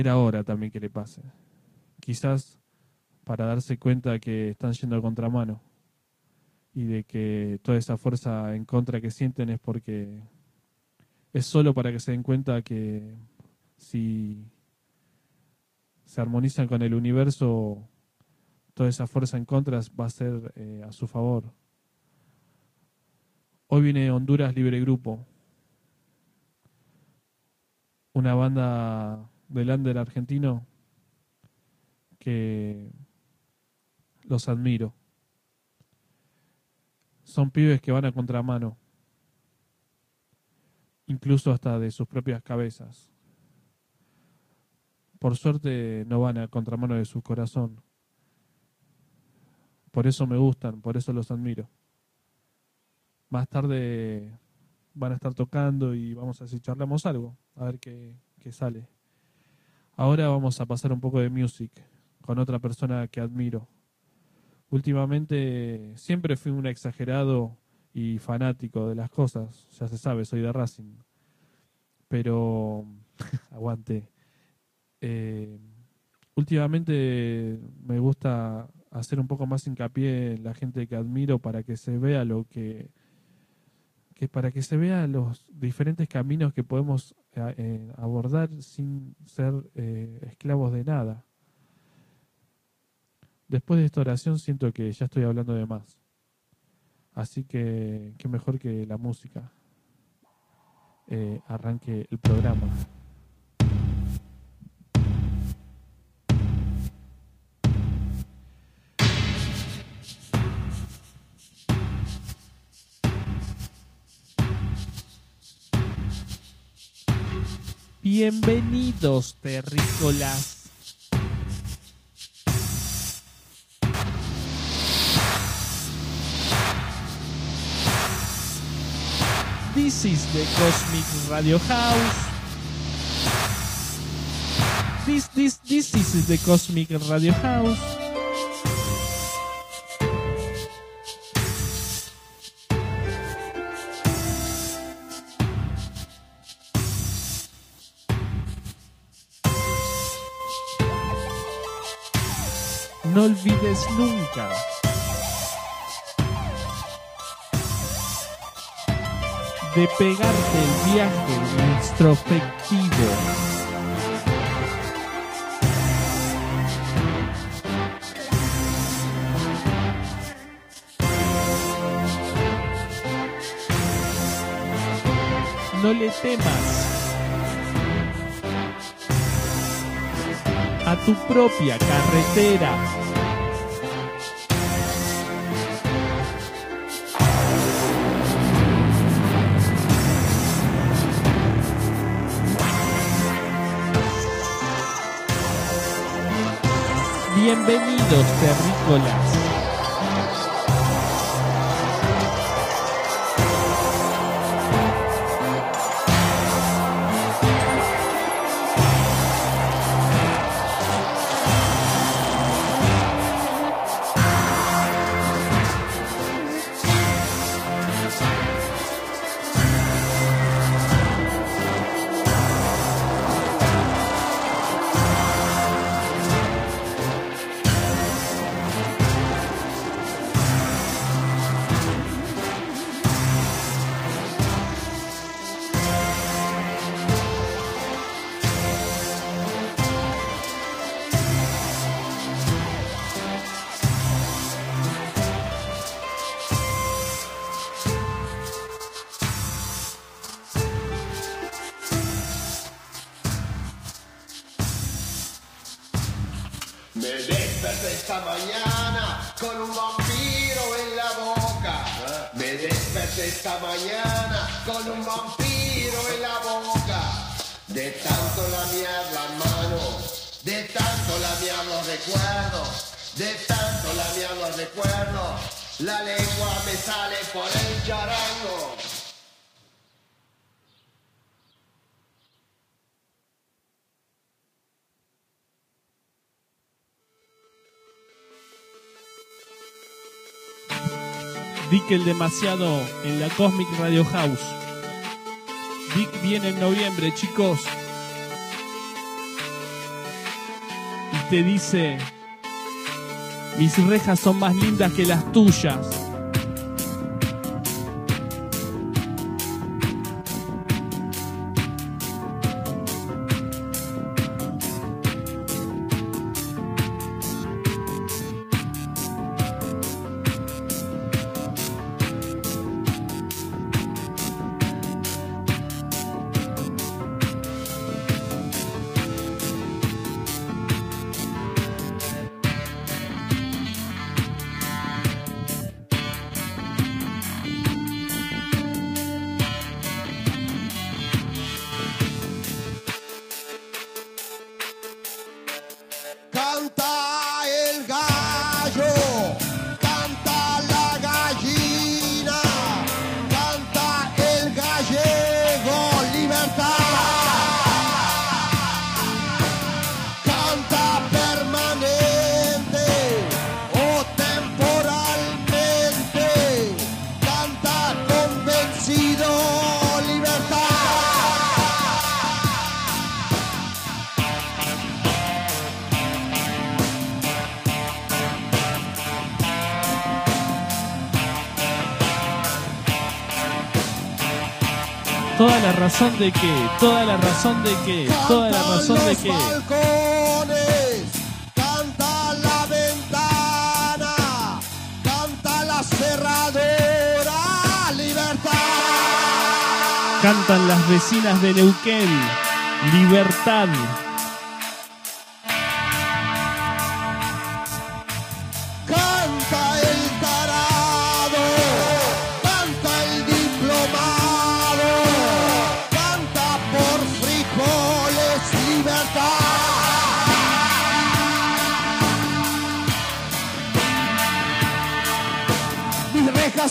Era hora también que le pase. Quizás para darse cuenta que están yendo a contramano y de que toda esa fuerza en contra que sienten es porque es solo para que se den cuenta que si se armonizan con el universo, toda esa fuerza en contra va a ser a su favor. Hoy viene Honduras Libre Grupo, una banda del under argentino que los admiro. Son pibes que van a contramano, incluso hasta de sus propias cabezas. Por suerte no van a contramano de su corazón. Por eso me gustan, por eso los admiro. Más tarde van a estar tocando y vamos a ver si charlamos algo, a ver qué sale. Ahora vamos a pasar un poco de music con otra persona que admiro. Últimamente siempre fui un exagerado y fanático de las cosas, ya se sabe, soy de Racing. Pero, aguante. Eh, Últimamente me gusta hacer un poco más hincapié en la gente que admiro para que se vea para que se vea los diferentes caminos que podemos abordar sin ser esclavos de nada. Después de esta oración siento que ya estoy hablando de más. Así que qué mejor que la música arranque el programa. Bienvenidos, terrícolas. This is the Cosmic Radio House. This is the Cosmic Radio House. No olvides nunca de pegarte el viaje introspectivo. No le temas a tu propia carretera. Bienvenidos, terrícolas. Me desperté esta mañana con un vampiro en la boca. Me desperté esta mañana con un vampiro en la boca. De tanto lamear las manos, de tanto lamear los recuerdos, de tanto lamear los recuerdos, la lengua me sale por el charango. Dick el demasiado en la Cosmic Radio House. Dick viene en noviembre, chicos. te dice: mis rejas son más lindas que las tuyas. Canta el gallo, canta la gallina, canta el gallego, libertad. Canta permanente o temporalmente, canta convencido, libertad. Toda la razón de que, toda la razón de que, toda la razón de que. Balcones, canta la ventana, canta la cerradura, libertad. Cantan las vecinas de Neuquén, libertad. Canta el tarado, canta el diplomado, canta por frijoles, libertad. Mis rejas